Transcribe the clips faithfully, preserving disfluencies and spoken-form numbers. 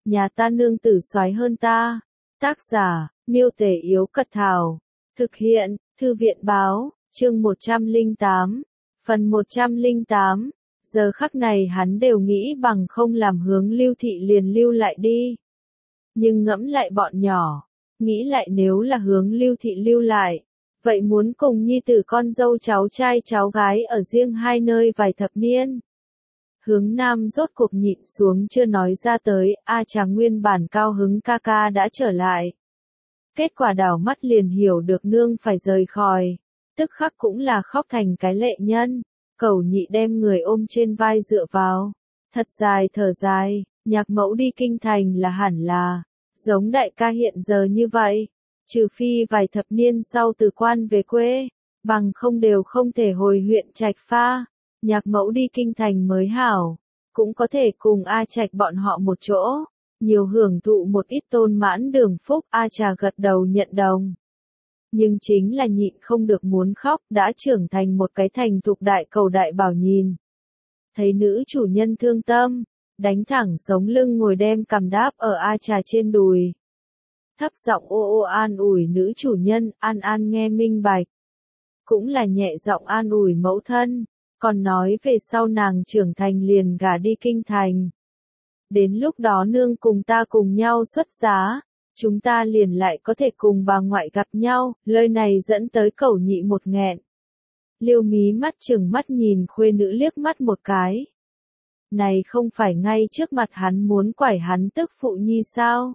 nhà ta nương tử soái hơn ta. Tác giả, Miêu Tể Yếu Cật Thảo. Thực hiện, Thư viện Báo, chương một trăm lẻ tám. Phần một trăm lẻ tám. Giờ khắc này hắn đều nghĩ bằng không làm Hướng Lưu Thị liền lưu lại đi. Nhưng ngẫm lại bọn nhỏ, nghĩ lại nếu là Hướng Lưu Thị lưu lại, vậy muốn cùng nhi tử con dâu cháu trai cháu gái ở riêng hai nơi vài thập niên. Hướng Nam rốt cuộc nhịn xuống chưa nói ra tới, a chà nguyên bản cao hứng ca ca đã trở lại. Kết quả đảo mắt liền hiểu được nương phải rời khỏi, tức khắc cũng là khóc thành cái lệ nhân. Cẩu Nhị đem người ôm trên vai dựa vào, thật dài thở dài, nhạc mẫu đi kinh thành là hẳn là, giống đại ca hiện giờ như vậy, trừ phi vài thập niên sau từ quan về quê, bằng không đều không thể hồi huyện Trạch Pha. Nhạc mẫu đi kinh thành mới hảo, cũng có thể cùng A Trạch bọn họ một chỗ, nhiều hưởng thụ một ít tôn mãn đường phúc. A Trà gật đầu nhận đồng. Nhưng chính là nhịn không được muốn khóc, đã trưởng thành một cái thành thục đại cầu đại bảo nhìn. Thấy nữ chủ nhân thương tâm, đánh thẳng sống lưng ngồi đem cằm đáp ở A Trà trên đùi. Thấp giọng ô ô an ủi nữ chủ nhân, An An nghe minh bạch. Cũng là nhẹ giọng an ủi mẫu thân, còn nói về sau nàng trưởng thành liền gả đi kinh thành. Đến lúc đó nương cùng ta cùng nhau xuất giá, chúng ta liền lại có thể cùng bà ngoại gặp nhau. Lời này dẫn tới Cẩu Nhị một nghẹn. Liêu mí mắt chừng mắt nhìn khuê nữ liếc mắt một cái. Này không phải ngay trước mặt hắn muốn quải hắn tức phụ nhi sao?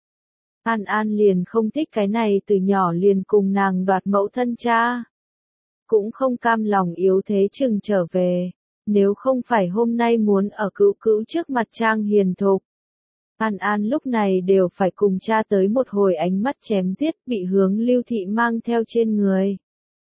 An An liền không thích cái này, từ nhỏ liền cùng nàng đoạt mẫu thân cha. Cũng không cam lòng yếu thế chừng trở về, nếu không phải hôm nay muốn ở cữu cữu trước mặt trang hiền thục. An An lúc này đều phải cùng cha tới một hồi ánh mắt chém giết, bị Hướng Lưu Thị mang theo trên người.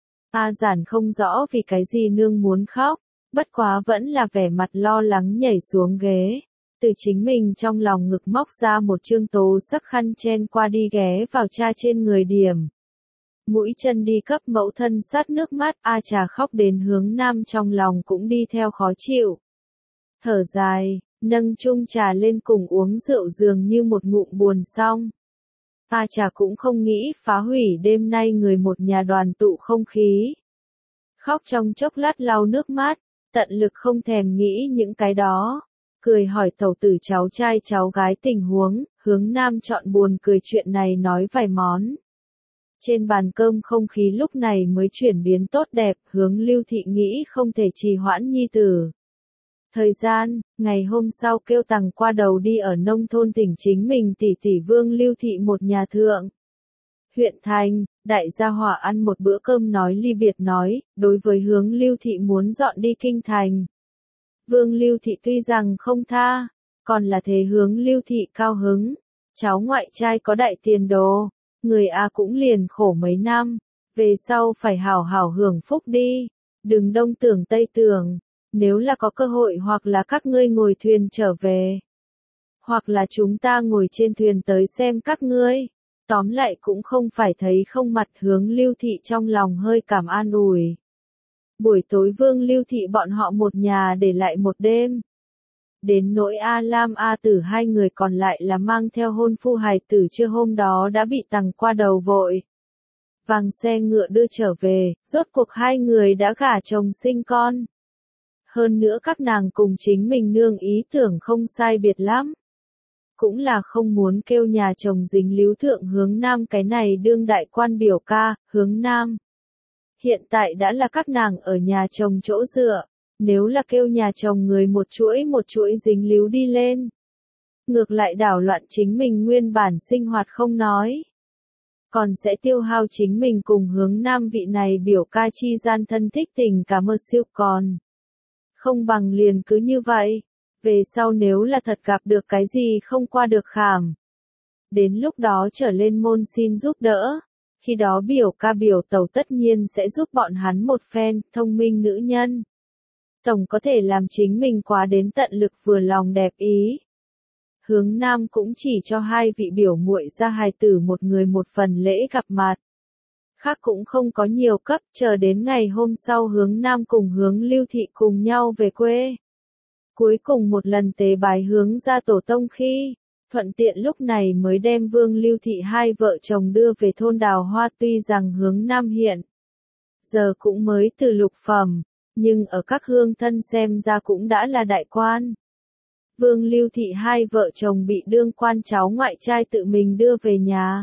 A Giản không rõ vì cái gì nương muốn khóc, bất quá vẫn là vẻ mặt lo lắng nhảy xuống ghế, từ chính mình trong lòng ngực móc ra một chương tố sắc khăn chen qua đi ghé vào cha trên người điểm. Mũi chân đi cấp mẫu thân sát nước mắt. A Trà khóc đến Hướng Nam trong lòng cũng đi theo khó chịu. Thở dài, nâng chung trà lên cùng uống rượu dường như một ngụm buồn xong. A Trà cũng không nghĩ phá hủy đêm nay người một nhà đoàn tụ không khí. Khóc trong chốc lát lau nước mắt, tận lực không thèm nghĩ những cái đó. Cười hỏi tẩu tử cháu trai cháu gái tình huống. Hướng Nam chọn buồn cười chuyện này nói vài món. Trên bàn cơm không khí lúc này mới chuyển biến tốt đẹp. Hướng Lưu Thị nghĩ không thể trì hoãn nhi tử. Thời gian, ngày hôm sau kêu tằng qua đầu đi ở nông thôn tỉnh chính mình tỷ tỷ Vương Lưu Thị một nhà thượng. Huyện thành, đại gia hỏa ăn một bữa cơm nói ly biệt nói, đối với Hướng Lưu Thị muốn dọn đi kinh thành. Vương Lưu Thị tuy rằng không tha, còn là thế Hướng Lưu Thị cao hứng. Cháu ngoại trai có đại tiền đồ, người A cũng liền khổ mấy năm, về sau phải hảo hảo hưởng phúc đi, đừng đông tưởng tây tưởng. Nếu là có cơ hội hoặc là các ngươi ngồi thuyền trở về, hoặc là chúng ta ngồi trên thuyền tới xem các ngươi, tóm lại cũng không phải thấy không mặt. Hướng Lưu Thị trong lòng hơi cảm an ủi. Buổi tối Vương Lưu Thị bọn họ một nhà để lại một đêm. Đến nỗi A Lam A Tử hai người còn lại là mang theo hôn phu hài tử trưa hôm đó đã bị tằng qua đầu vội vàng xe ngựa đưa trở về, rốt cuộc hai người đã gả chồng sinh con. Hơn nữa các nàng cùng chính mình nương ý tưởng không sai biệt lắm. Cũng là không muốn kêu nhà chồng dính líu thượng Hướng Nam cái này đương đại quan biểu ca. Hướng Nam hiện tại đã là các nàng ở nhà chồng chỗ dựa, nếu là kêu nhà chồng người một chuỗi một chuỗi dính líu đi lên, ngược lại đảo loạn chính mình nguyên bản sinh hoạt không nói, còn sẽ tiêu hao chính mình cùng Hướng Nam vị này biểu ca chi gian thân thích tình cảm mơ siêu còn. Không bằng liền cứ như vậy, về sau nếu là thật gặp được cái gì không qua được khảm, đến lúc đó trở lên môn xin giúp đỡ, khi đó biểu ca biểu tẩu tất nhiên sẽ giúp bọn hắn một phen. Thông minh nữ nhân, tổng có thể làm chính mình quá đến tận lực vừa lòng đẹp ý. Hướng Nam cũng chỉ cho hai vị biểu muội ra hài tử một người một phần lễ gặp mặt. Khác cũng không có nhiều cấp, chờ đến ngày hôm sau Hướng Nam cùng Hướng Lưu Thị cùng nhau về quê. Cuối cùng một lần tế bái Hướng gia tổ tông khi, thuận tiện lúc này mới đem Vương Lưu Thị hai vợ chồng đưa về thôn Đào Hoa. Tuy rằng hướng Nam hiện giờ cũng mới từ lục phẩm, nhưng ở các hương thân xem ra cũng đã là đại quan. Vương Lưu Thị hai vợ chồng bị đương quan cháu ngoại trai tự mình đưa về nhà.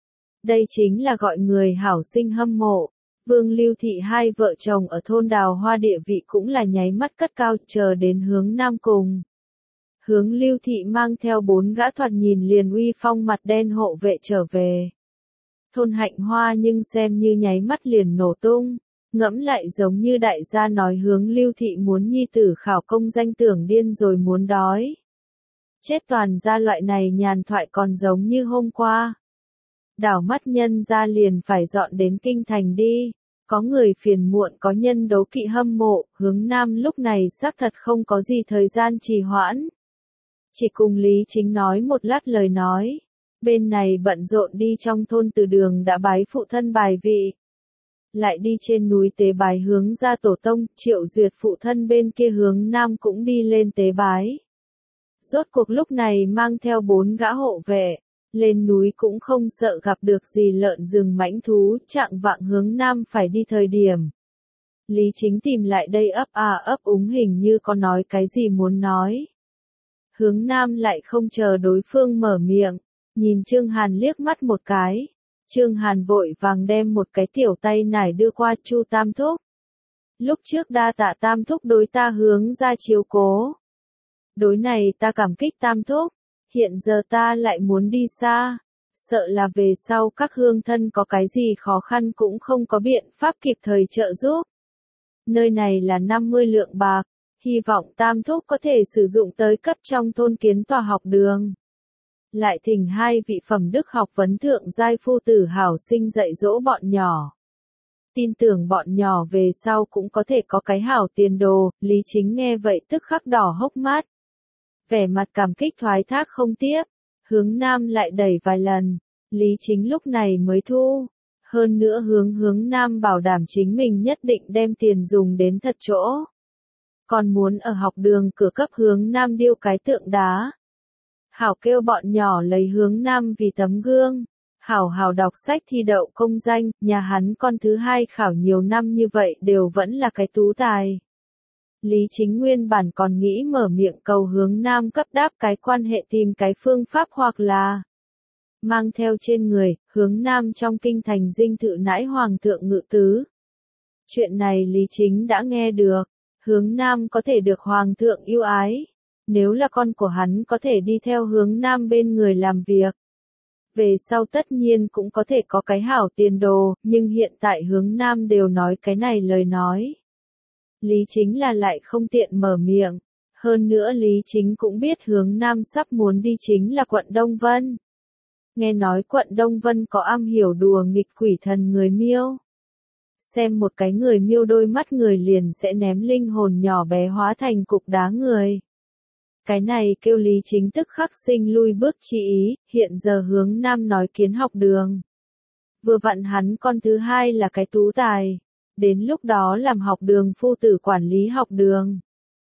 Đây chính là gọi người hảo sinh hâm mộ. Vương Lưu Thị hai vợ chồng ở thôn Đào Hoa địa vị cũng là nháy mắt cất cao, chờ đến hướng Nam cùng. Hướng Lưu Thị mang theo bốn gã thoạt nhìn liền uy phong mặt đen hộ vệ trở về. Thôn Hạnh Hoa nhưng xem như nháy mắt liền nổ tung, ngẫm lại giống như đại gia nói Hướng Lưu Thị muốn nhi tử khảo công danh tưởng điên rồi muốn đói. Chết toàn ra loại này nhàn thoại còn giống như hôm qua. Đảo mắt nhân ra liền phải dọn đến kinh thành đi, có người phiền muộn có nhân đấu kỵ hâm mộ, Hướng Nam lúc này xác thật không có gì thời gian trì hoãn. Chỉ cùng Lý Chính nói một lát lời nói, bên này bận rộn đi trong thôn Từ Đường đã bái phụ thân bài vị. Lại đi trên núi tế bái hướng ra tổ tông, Triệu Duyệt phụ thân bên kia Hướng Nam cũng đi lên tế bái. Rốt cuộc lúc này mang theo bốn gã hộ vệ, lên núi cũng không sợ gặp được gì lợn rừng mãnh thú, trạng vạng Hướng Nam phải đi thời điểm. Lý Chính tìm lại đây ấp à ấp úng hình như có nói cái gì muốn nói. Hướng Nam lại không chờ đối phương mở miệng, nhìn Trương Hàn liếc mắt một cái. Trương Hàn vội vàng đem một cái tiểu tay nải đưa qua Chu Tam Thúc. Lúc trước đa tạ Tam Thúc đối ta hướng ra chiếu cố. Đối này ta cảm kích Tam Thúc, hiện giờ ta lại muốn đi xa. Sợ là về sau các hương thân có cái gì khó khăn cũng không có biện pháp kịp thời trợ giúp. Nơi này là năm mươi lượng bạc, hy vọng Tam Thúc có thể sử dụng tới cấp trong thôn kiến tòa học đường. Lại thỉnh hai vị phẩm đức học vấn thượng giai phu tử hảo sinh dạy dỗ bọn nhỏ. Tin tưởng bọn nhỏ về sau cũng có thể có cái hảo tiền đồ. Lý Chính nghe vậy tức khắc đỏ hốc mắt. Vẻ mặt cảm kích thoái thác không tiếp. Hướng Nam lại đẩy vài lần. Lý Chính lúc này mới thu. Hơn nữa hướng hướng Nam bảo đảm chính mình nhất định đem tiền dùng đến thật chỗ. Còn muốn ở học đường cửa cấp hướng Nam điêu cái tượng đá. Hảo kêu bọn nhỏ lấy hướng Nam vì tấm gương. Hảo hảo đọc sách thi đậu công danh, nhà hắn con thứ hai khảo nhiều năm như vậy đều vẫn là cái tú tài. Lý Chính nguyên bản còn nghĩ mở miệng cầu hướng Nam cấp đáp cái quan hệ tìm cái phương pháp hoặc là mang theo trên người, hướng Nam trong kinh thành dinh thự nãi hoàng thượng ngự tứ. Chuyện này Lý Chính đã nghe được, hướng Nam có thể được hoàng thượng yêu ái. Nếu là con của hắn có thể đi theo hướng Nam bên người làm việc. Về sau tất nhiên cũng có thể có cái hảo tiền đồ, nhưng hiện tại hướng Nam đều nói cái này lời nói. Lý Chính là lại không tiện mở miệng. Hơn nữa Lý Chính cũng biết hướng Nam sắp muốn đi chính là quận Đông Vân. Nghe nói quận Đông Vân có am hiểu đùa nghịch quỷ thần người Miêu. Xem một cái người Miêu đôi mắt người liền sẽ ném linh hồn nhỏ bé hóa thành cục đá người. Cái này kêu Lý Chính tức khắc sinh lui bước chỉ ý, hiện giờ hướng Nam nói kiến học đường. Vừa vặn hắn con thứ hai là cái tú tài, đến lúc đó làm học đường phu tử quản lý học đường.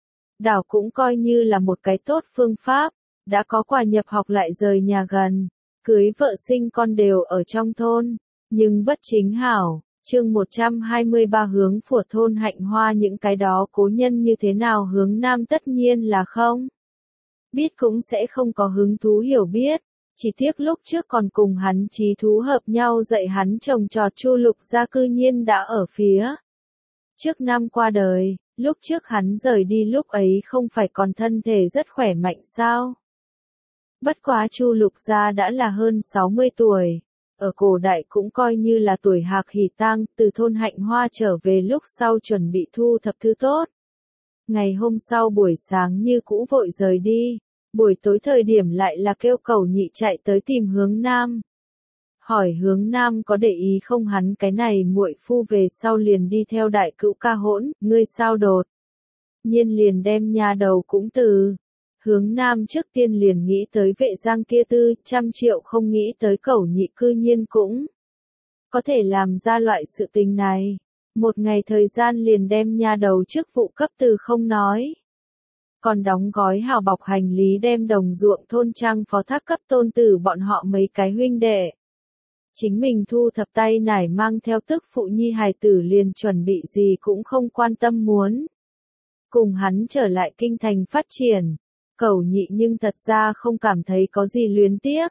Đảo cũng coi như là một cái tốt phương pháp, đã có quà nhập học lại rời nhà gần, cưới vợ sinh con đều ở trong thôn, nhưng bất chính hảo. Chương một trăm hai mươi ba hướng phủa thôn Hạnh Hoa những cái đó cố nhân như thế nào hướng Nam tất nhiên là không. Biết cũng sẽ không có hứng thú hiểu biết, chỉ tiếc lúc trước còn cùng hắn trí thú hợp nhau dạy hắn trồng trọt Chu Lục gia cư nhiên đã ở phía. Trước năm qua đời, lúc trước hắn rời đi lúc ấy không phải còn thân thể rất khỏe mạnh sao. Bất quá Chu Lục gia đã là hơn sáu mươi tuổi, ở cổ đại cũng coi như là tuổi hạc hỷ tang, từ thôn Hạnh Hoa trở về lúc sau chuẩn bị thu thập thứ tốt. Ngày hôm sau buổi sáng như cũ vội rời đi, buổi tối thời điểm lại là kêu Cẩu Nhị chạy tới tìm hướng Nam. Hỏi hướng Nam có để ý không hắn cái này muội phu về sau liền đi theo đại cữu ca hỗn, ngươi sao đột. Nhiên liền đem nhà đầu cũng từ. Hướng Nam trước tiên liền nghĩ tới Vệ Giang kia tư, trăm triệu không nghĩ tới Cẩu Nhị cư nhiên cũng có thể làm ra loại sự tình này. Một ngày thời gian liền đem nhà đầu chức vụ cấp từ không nói. còn đóng gói hào bọc hành lý đem đồng ruộng thôn trang phó thác cấp tôn tử bọn họ mấy cái huynh đệ. Chính mình thu thập tay nải mang theo tức phụ nhi hài tử liền chuẩn bị gì cũng không quan tâm muốn. Cùng hắn trở lại kinh thành phát triển, Cẩu Nhị nhưng thật ra không cảm thấy có gì luyến tiếc.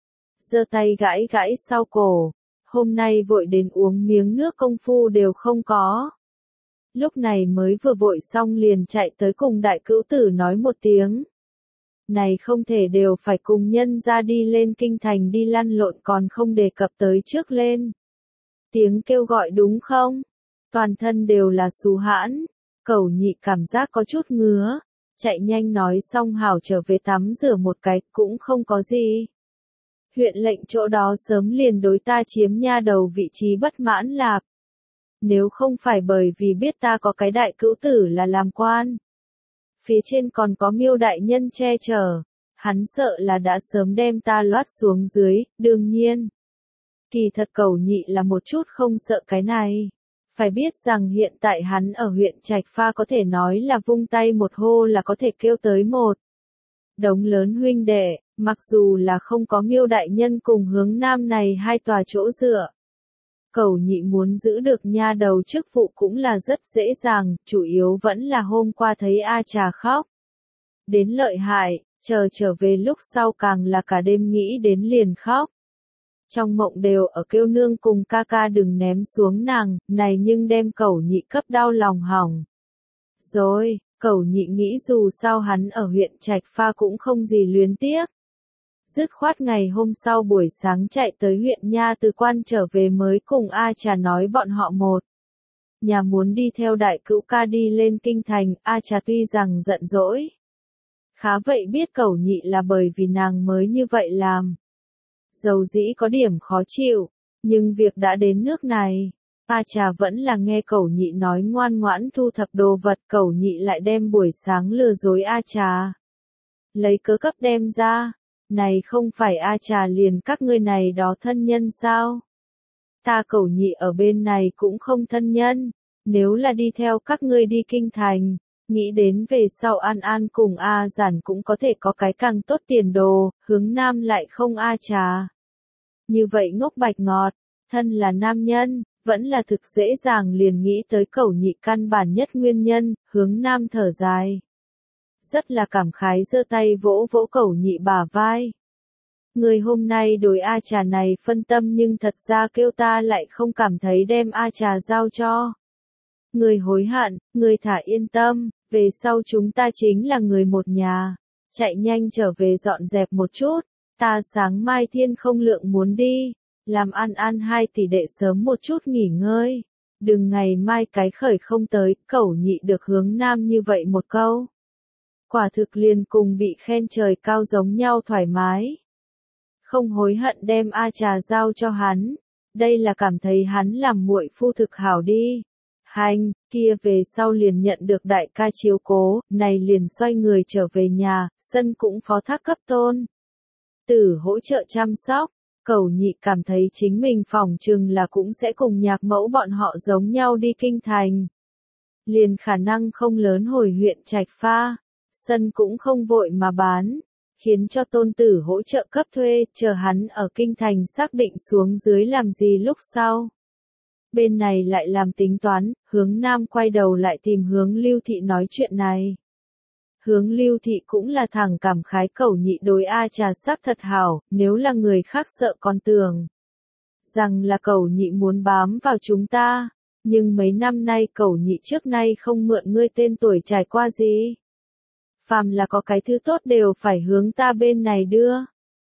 Giơ tay gãi gãi sau cổ, hôm nay vội đến uống miếng nước công phu đều không có. Lúc này mới vừa vội xong liền chạy tới cùng đại cữu tử nói một tiếng. Này không thể đều phải cùng nhân ra đi lên kinh thành đi lăn lộn còn không đề cập tới trước lên. Tiếng kêu gọi đúng không? Toàn thân đều là xú hãn, Cẩu Nhị cảm giác có chút ngứa, chạy nhanh nói xong hảo trở về tắm rửa một cái cũng không có gì. Huyện lệnh chỗ đó sớm liền đối ta chiếm nha đầu vị trí bất mãn lạp. Nếu không phải bởi vì biết ta có cái đại cữu tử là làm quan. Phía trên còn có Miêu đại nhân che chở, hắn sợ là đã sớm đem ta loát xuống dưới, đương nhiên. Kỳ thật Cẩu Nhị là một chút không sợ cái này. Phải biết rằng hiện tại hắn ở huyện Trạch Pha có thể nói là vung tay một hô là có thể kêu tới một đống lớn huynh đệ, mặc dù là không có Miêu đại nhân cùng Hướng Nam này hai tòa chỗ dựa. Cẩu Nhị muốn giữ được nha đầu chức vụ cũng là rất dễ dàng, chủ yếu vẫn là hôm qua thấy A Trà khóc. Đến lợi hại, chờ trở về lúc sau càng là cả đêm nghĩ đến liền khóc. Trong mộng đều ở kêu nương cùng ca ca đừng ném xuống nàng, này nhưng đem Cẩu Nhị cấp đau lòng hỏng. Rồi, Cẩu Nhị nghĩ dù sao hắn ở huyện Trạch Pha cũng không gì luyến tiếc. Dứt khoát ngày hôm sau buổi sáng chạy tới huyện Nha Từ Quan trở về mới cùng A Trà nói bọn họ một. Nhà muốn đi theo đại cữu ca đi lên kinh thành, A Trà tuy rằng giận dỗi. Khá vậy biết Cẩu Nhị là bởi vì nàng mới như vậy làm. Dầu dĩ có điểm khó chịu, nhưng việc đã đến nước này. A Trà vẫn là nghe Cẩu Nhị nói ngoan ngoãn thu thập đồ vật, Cẩu Nhị lại đem buổi sáng lừa dối A Trà. Lấy cớ cấp đem ra. Này không phải A Trà liền các ngươi này đó thân nhân sao? Ta Cẩu Nhị ở bên này cũng không thân nhân, nếu là đi theo các ngươi đi kinh thành, nghĩ đến về sau An An cùng A Giản cũng có thể có cái càng tốt tiền đồ, Hướng Nam lại không A Trà. Như vậy ngốc bạch ngọt, thân là nam nhân, vẫn là thực dễ dàng liền nghĩ tới Cẩu Nhị căn bản nhất nguyên nhân, Hướng Nam thở dài. Rất là cảm khái giơ tay vỗ vỗ Cẩu Nhị bả vai. Người hôm nay đối A Trà này phân tâm nhưng thật ra kêu ta lại không cảm thấy đem A Trà giao cho. Người hối hận, người thả yên tâm, về sau chúng ta chính là người một nhà. Chạy nhanh trở về dọn dẹp một chút, ta sáng mai thiên không lượng muốn đi, làm An An hai tỷ đệ sớm một chút nghỉ ngơi. Đừng ngày mai cái khởi không tới, Cẩu Nhị được Hướng Nam như vậy một câu. Quả thực liền cùng bị khen trời cao giống nhau thoải mái. Không hối hận đem A Trà giao cho hắn, đây là cảm thấy hắn làm muội phu thực hảo đi. Hành, kia về sau liền nhận được đại ca chiếu cố, này liền xoay người trở về nhà, sân cũng phó thác cấp tôn tử hỗ trợ chăm sóc. Cẩu Nhị cảm thấy chính mình phỏng chừng là cũng sẽ cùng nhạc mẫu bọn họ giống nhau đi kinh thành. Liền khả năng không lớn hồi huyện Trạch Pha, sân cũng không vội mà bán, khiến cho tôn tử hỗ trợ cấp thuê, chờ hắn ở kinh thành xác định xuống dưới làm gì lúc sau. Bên này lại làm tính toán, Hướng Nam quay đầu lại tìm Hướng Lưu Thị nói chuyện này. Hướng Lưu Thị cũng là thẳng cảm khái Cẩu Nhị đối A Trà sắc thật hảo, nếu là người khác sợ còn tưởng rằng là Cẩu Nhị muốn bám vào chúng ta, nhưng mấy năm nay Cẩu Nhị trước nay không mượn ngươi tên tuổi trải qua gì. Phàm là có cái thứ tốt đều phải hướng ta bên này đưa.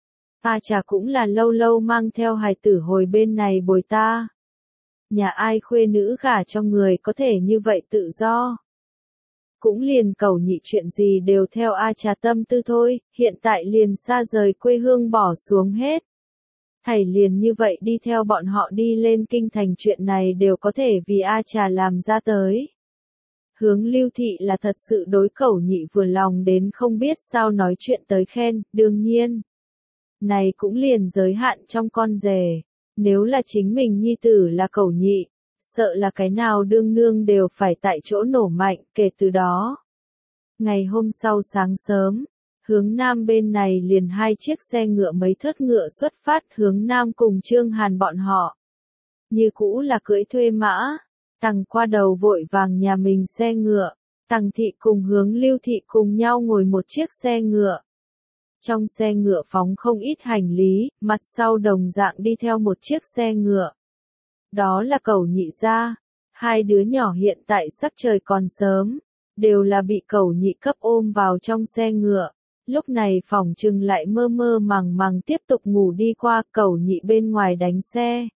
A Trà cũng là lâu lâu mang theo hài tử hồi bên này bồi ta. Nhà ai khuê nữ gả cho người có thể như vậy tự do. Cũng liền Cẩu Nhị chuyện gì đều theo A Trà tâm tư thôi, hiện tại liền xa rời quê hương bỏ xuống hết. Thầy liền như vậy đi theo bọn họ đi lên kinh thành chuyện này đều có thể vì A Trà làm ra tới. Hướng Lưu Thị là thật sự đối Cẩu Nhị vừa lòng đến không biết sao nói chuyện tới khen, đương nhiên. Này cũng liền giới hạn trong con rể, nếu là chính mình nhi tử là Cẩu Nhị, sợ là cái nào đương nương đều phải tại chỗ nổ mạnh, kể từ đó. Ngày hôm sau sáng sớm, hướng Nam bên này liền hai chiếc xe ngựa mấy thớt ngựa xuất phát hướng Nam cùng Trương Hàn bọn họ. Như cũ là cưỡi thuê mã, Tằng qua đầu vội vàng nhà mình xe ngựa, Tằng thị cùng hướng Lưu thị cùng nhau ngồi một chiếc xe ngựa. Trong xe ngựa phóng không ít hành lý, mặt sau đồng dạng đi theo một chiếc xe ngựa. Đó là Cẩu Nhị gia, hai đứa nhỏ hiện tại sắc trời còn sớm, đều là bị Cẩu Nhị cấp ôm vào trong xe ngựa. Lúc này phỏng chừng lại mơ mơ màng màng tiếp tục ngủ đi qua, Cẩu Nhị bên ngoài đánh xe.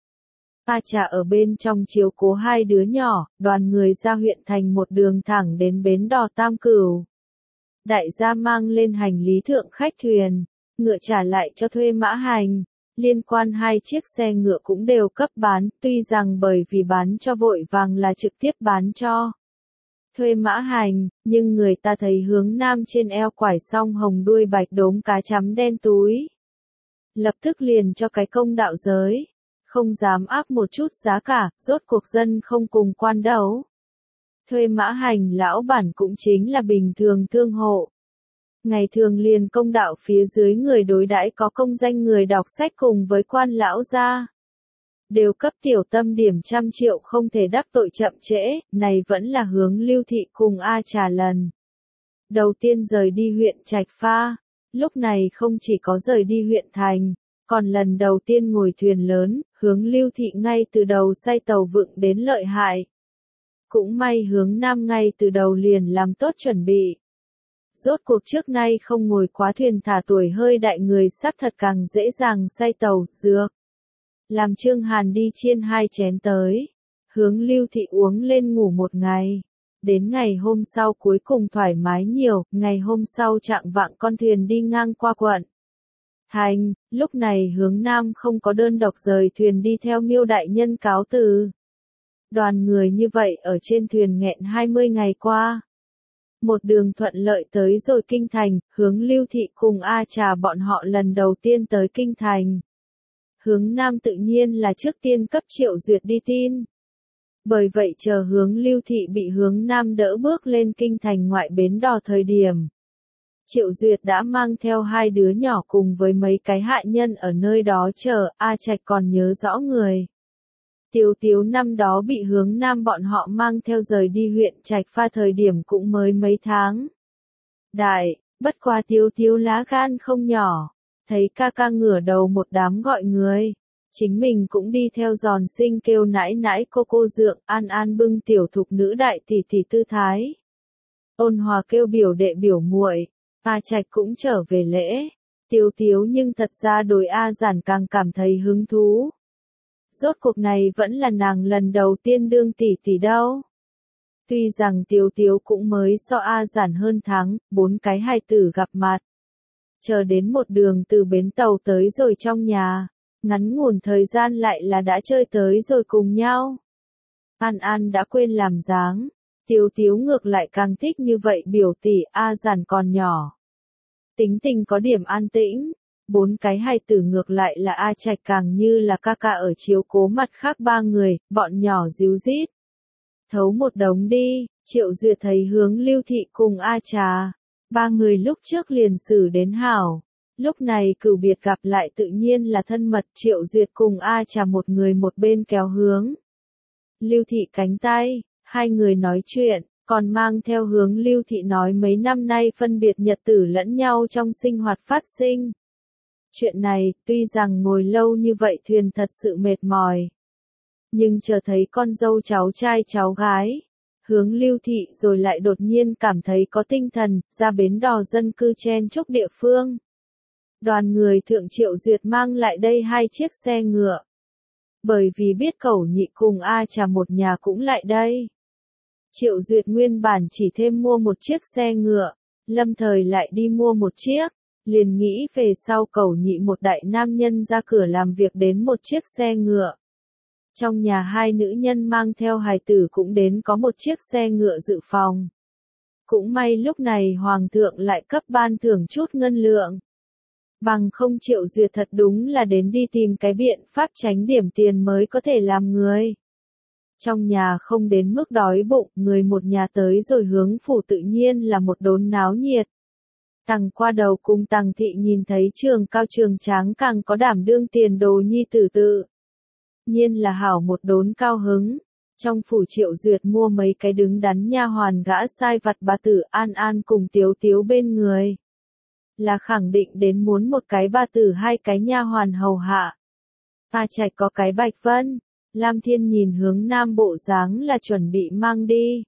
A Trà ở bên trong chiếu cố hai đứa nhỏ, đoàn người ra huyện thành một đường thẳng đến bến đò Tam Cửu. Đại gia mang lên hành lý thượng khách thuyền, ngựa trả lại cho thuê mã hành, liên quan hai chiếc xe ngựa cũng đều cấp bán, tuy rằng bởi vì bán cho vội vàng là trực tiếp bán cho thuê mã hành, nhưng người ta thấy hướng Nam trên eo quải song hồng đuôi bạch đốm cá chấm đen túi. Lập tức liền cho cái công đạo giới, không dám áp một chút giá cả, rốt cuộc dân không cùng quan đấu. Thuê mã hành lão bản cũng chính là bình thường thương hộ. Ngày thường liền công đạo phía dưới người đối đãi có công danh người đọc sách cùng với quan lão gia. Đều cấp tiểu tâm điểm trăm triệu không thể đắc tội chậm trễ, này vẫn là hướng Lưu thị cùng A Trà lần. Đầu tiên rời đi huyện Trạch Pha, lúc này không chỉ có rời đi huyện thành, còn lần đầu tiên ngồi thuyền lớn, hướng Lưu thị ngay từ đầu say tàu vựng đến lợi hại. Cũng may hướng Nam ngay từ đầu liền làm tốt chuẩn bị. Rốt cuộc trước nay không ngồi quá thuyền thả tuổi hơi đại người xác thật càng dễ dàng say tàu, dược. Làm Trương Hàn đi chiên hai chén tới. Hướng Lưu thị uống lên ngủ một ngày. Đến ngày hôm sau cuối cùng thoải mái nhiều, ngày hôm sau trạng vạng con thuyền đi ngang qua quận thành, lúc này hướng Nam không có đơn độc rời thuyền đi theo Miêu đại nhân cáo từ. Đoàn người như vậy ở trên thuyền nghẹn hai mươi ngày qua. Một đường thuận lợi tới rồi kinh thành, hướng Lưu thị cùng A Trà bọn họ lần đầu tiên tới kinh thành. Hướng Nam tự nhiên là trước tiên cấp Triệu Duyệt đi tin. Bởi vậy chờ hướng Lưu thị bị hướng Nam đỡ bước lên kinh thành ngoại bến đò thời điểm. Triệu Duyệt đã mang theo hai đứa nhỏ cùng với mấy cái hạ nhân ở nơi đó chờ, A Trạch còn nhớ rõ người. Tiếu Tiếu năm đó bị hướng Nam bọn họ mang theo rời đi huyện Trạch Pha thời điểm cũng mới mấy tháng. Đại, bất quá Tiếu Tiếu lá gan không nhỏ, thấy ca ca ngửa đầu một đám gọi người. Chính mình cũng đi theo giòn sinh kêu nãi nãi cô cô dượng, an an bưng tiểu thục nữ đại tỷ tỷ tư thái. Ôn hòa kêu biểu đệ biểu muội, A Trạch cũng trở về lễ. Tiếu Tiếu nhưng thật ra đối A Giản càng cảm thấy hứng thú. Rốt cuộc này vẫn là nàng lần đầu tiên đương tỷ tỷ đâu. Tuy rằng Tiếu Tiếu cũng mới so A Giản hơn tháng, bốn cái hài tử gặp mặt. Chờ đến một đường từ bến tàu tới rồi trong nhà, ngắn ngủn thời gian lại là đã chơi tới rồi cùng nhau. An An đã quên làm dáng, Tiếu Tiếu ngược lại càng thích như vậy biểu tỷ. A Giản còn nhỏ. Tính tình có điểm an tĩnh. Bốn cái hài tử ngược lại là A Trạch càng như là ca ca ở chiếu cố mặt khác ba người, bọn nhỏ díu dít. Thấu một đống đi, Triệu Duyệt thấy hướng Lưu thị cùng A Trà. Ba người lúc trước liền xử đến hảo. Lúc này cửu biệt gặp lại tự nhiên là thân mật. Triệu Duyệt cùng A Trà một người một bên kéo hướng Lưu thị cánh tay, hai người nói chuyện. Còn mang theo hướng Lưu thị nói mấy năm nay phân biệt nhật tử lẫn nhau trong sinh hoạt phát sinh. Chuyện này, tuy rằng ngồi lâu như vậy thuyền thật sự mệt mỏi. Nhưng chờ thấy con dâu cháu trai cháu gái, hướng Lưu thị rồi lại đột nhiên cảm thấy có tinh thần, ra bến đò dân cư chen chúc địa phương. Đoàn người thượng Triệu Duyệt mang lại đây hai chiếc xe ngựa. Bởi vì biết Cẩu Nhị cùng A Trà một nhà cũng lại đây. Triệu Duyệt nguyên bản chỉ thêm mua một chiếc xe ngựa, lâm thời lại đi mua một chiếc, liền nghĩ về sau Cẩu Nhị một đại nam nhân ra cửa làm việc đến một chiếc xe ngựa. Trong nhà hai nữ nhân mang theo hài tử cũng đến có một chiếc xe ngựa dự phòng. Cũng may lúc này Hoàng thượng lại cấp ban thưởng chút ngân lượng. Bằng không Triệu Duyệt thật đúng là đến đi tìm cái biện pháp tránh điểm tiền mới có thể làm người. Trong nhà không đến mức đói bụng, người một nhà tới rồi hướng phủ tự nhiên là một đốn náo nhiệt. Tằng qua đầu cùng Tằng thị nhìn thấy Trường Cao Trường Tráng càng có đảm đương tiền đồ nhi tử tự nhiên là hảo một đốn cao hứng. Trong phủ Triệu Duyệt mua mấy cái đứng đắn nha hoàn gã sai vặt bà tử An An cùng Tiếu Tiếu bên người. Là khẳng định đến muốn một cái bà tử hai cái nha hoàn hầu hạ. A Trạch có cái Bạch Vân, Lam Thiên nhìn hướng nam bộ dáng là chuẩn bị mang đi.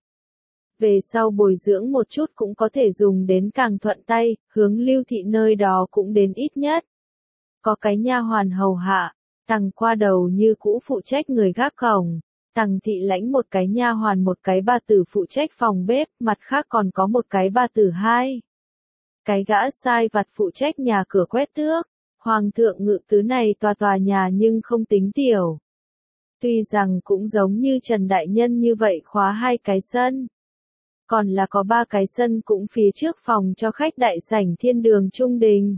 Về sau bồi dưỡng một chút cũng có thể dùng đến càng thuận tay, hướng Lưu thị nơi đó cũng đến ít nhất. Có cái nha hoàn hầu hạ, Tằng qua đầu như cũ phụ trách người gác cổng. Tằng thị lãnh một cái nha hoàn một cái bà tử phụ trách phòng bếp, mặt khác còn có một cái bà tử hai. Cái gã sai vặt phụ trách nhà cửa quét tước. Hoàng thượng ngự tứ này tòa tòa nhà nhưng không tính tiểu. Tuy rằng cũng giống như Trần Đại Nhân như vậy khóa hai cái sân. Còn là có ba cái sân cũng phía trước phòng cho khách đại sảnh thiên đường trung đình.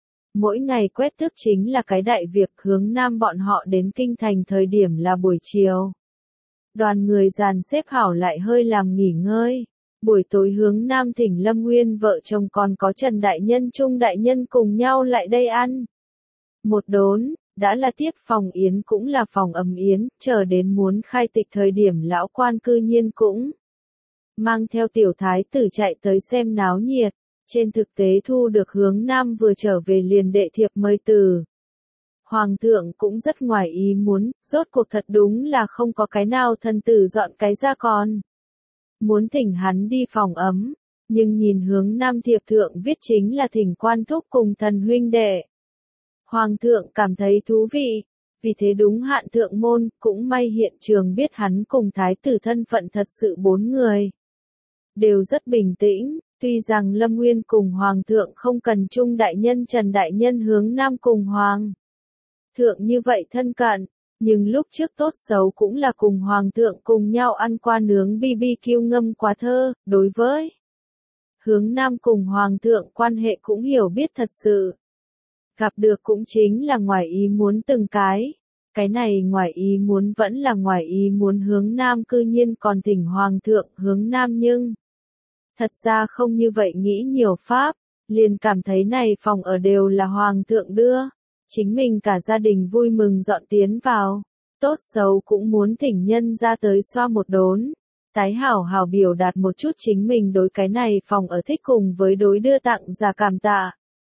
Mỗi ngày quét tước chính là cái đại việc, hướng nam bọn họ đến kinh thành thời điểm là buổi chiều. Đoàn người dàn xếp hảo lại hơi làm nghỉ ngơi. Buổi tối hướng nam thỉnh Lâm Nguyên vợ chồng còn có Trần Đại Nhân Trung Đại Nhân cùng nhau lại đây ăn. Một đốn, đã là tiếp phòng yến cũng là phòng ấm yến, chờ đến muốn khai tịch thời điểm lão quan cư nhiên cũng mang theo tiểu thái tử chạy tới xem náo nhiệt. Trên thực tế thu được hướng nam vừa trở về liền đệ thiệp mời từ. Hoàng thượng cũng rất ngoài ý muốn, rốt cuộc thật đúng là không có cái nào thân tử dọn cái ra con. Muốn thỉnh hắn đi phòng ấm, nhưng nhìn hướng nam thiệp thượng viết chính là thỉnh quan thúc cùng thần huynh đệ. Hoàng thượng cảm thấy thú vị, vì thế đúng hạn thượng môn, cũng may hiện trường biết hắn cùng thái tử thân phận thật sự bốn người. Đều rất bình tĩnh, tuy rằng Lâm Nguyên cùng Hoàng thượng không cần Trung Đại Nhân Trần Đại Nhân hướng nam cùng Hoàng thượng như vậy thân cận, nhưng lúc trước tốt xấu cũng là cùng Hoàng thượng cùng nhau ăn qua nướng bi bi kiu ngâm quá thơ, đối với hướng nam cùng Hoàng thượng quan hệ cũng hiểu biết thật sự. Gặp được cũng chính là ngoài ý muốn từng cái. Cái này ngoài ý muốn vẫn là ngoài ý muốn hướng nam cư nhiên còn thỉnh Hoàng thượng hướng nam nhưng. Thật ra không như vậy nghĩ nhiều pháp, liền cảm thấy này phòng ở đều là Hoàng thượng đưa. Chính mình cả gia đình vui mừng dọn tiến vào. Tốt xấu cũng muốn thỉnh nhân ra tới xoa một đốn. Tái hảo hảo biểu đạt một chút chính mình đối cái này phòng ở thích cùng với đối đưa tặng ra cảm tạ.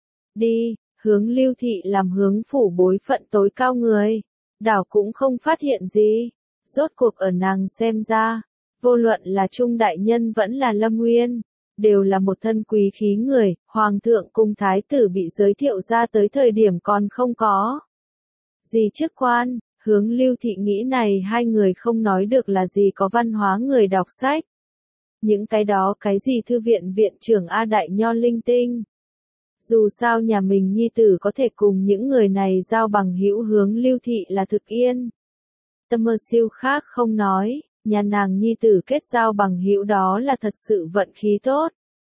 Đi. Hướng Lưu thị làm hướng phủ bối phận tối cao người, đảo cũng không phát hiện gì. Rốt cuộc ở nàng xem ra, vô luận là Trung Đại Nhân vẫn là Lâm Nguyên, đều là một thân quý khí người, Hoàng thượng cùng thái tử bị giới thiệu ra tới thời điểm còn không có gì chức quan. Hướng Lưu thị nghĩ này hai người không nói được là gì có văn hóa người đọc sách. Những cái đó cái gì thư viện viện trưởng A Đại Nho linh tinh. Dù sao nhà mình nhi tử có thể cùng những người này giao bằng hữu hướng Lưu thị là thực yên. Tâm mơ siêu khác không nói, nhà nàng nhi tử kết giao bằng hữu đó là thật sự vận khí tốt.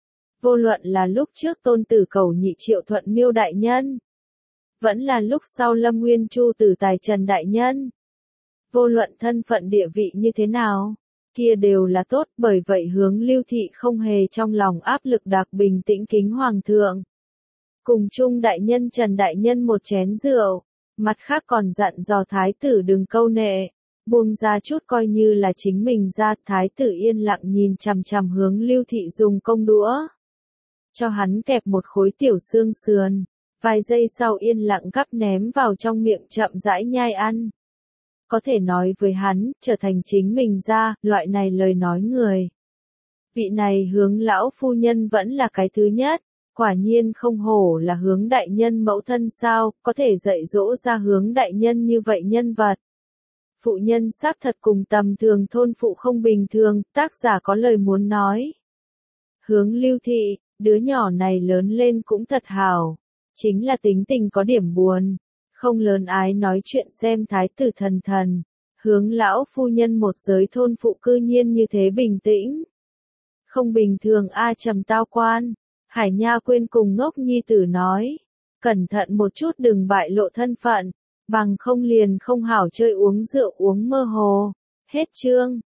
Vô luận là lúc trước tôn tử cầu nhị Triệu Thuận Miêu Đại Nhân. Vẫn là lúc sau Lâm Nguyên Chu tử tài Trần Đại Nhân. Vô luận thân phận địa vị như thế nào, kia đều là tốt, bởi vậy hướng Lưu thị không hề trong lòng áp lực đặc bình tĩnh kính Hoàng thượng. Cùng Trung Đại Nhân Trần Đại Nhân một chén rượu, mặt khác còn dặn dò thái tử đừng câu nệ, buông ra chút coi như là chính mình ra. Thái tử yên lặng nhìn chằm chằm hướng Lưu thị dùng công đũa. Cho hắn kẹp một khối tiểu xương sườn, vài giây sau yên lặng gắp ném vào trong miệng chậm rãi nhai ăn. Có thể nói với hắn, trở thành chính mình ra, loại này lời nói người. Vị này hướng lão phu nhân vẫn là cái thứ nhất. Quả nhiên không hổ là hướng đại nhân mẫu thân sao, có thể dạy dỗ ra hướng đại nhân như vậy nhân vật. Phụ nhân xác thật cùng tầm thường thôn phụ không bình thường, tác giả có lời muốn nói. Hướng Lưu thị, đứa nhỏ này lớn lên cũng thật hảo, chính là tính tình có điểm buồn, không lớn ái nói chuyện xem thái tử thần thần. Hướng lão phu nhân một giới thôn phụ cư nhiên như thế bình tĩnh. Không bình thường a trầm tao quan. Hải Nha quên cùng ngốc nhi tử nói, cẩn thận một chút đừng bại lộ thân phận, bằng không liền không hảo chơi uống rượu uống mơ hồ. Hết chương.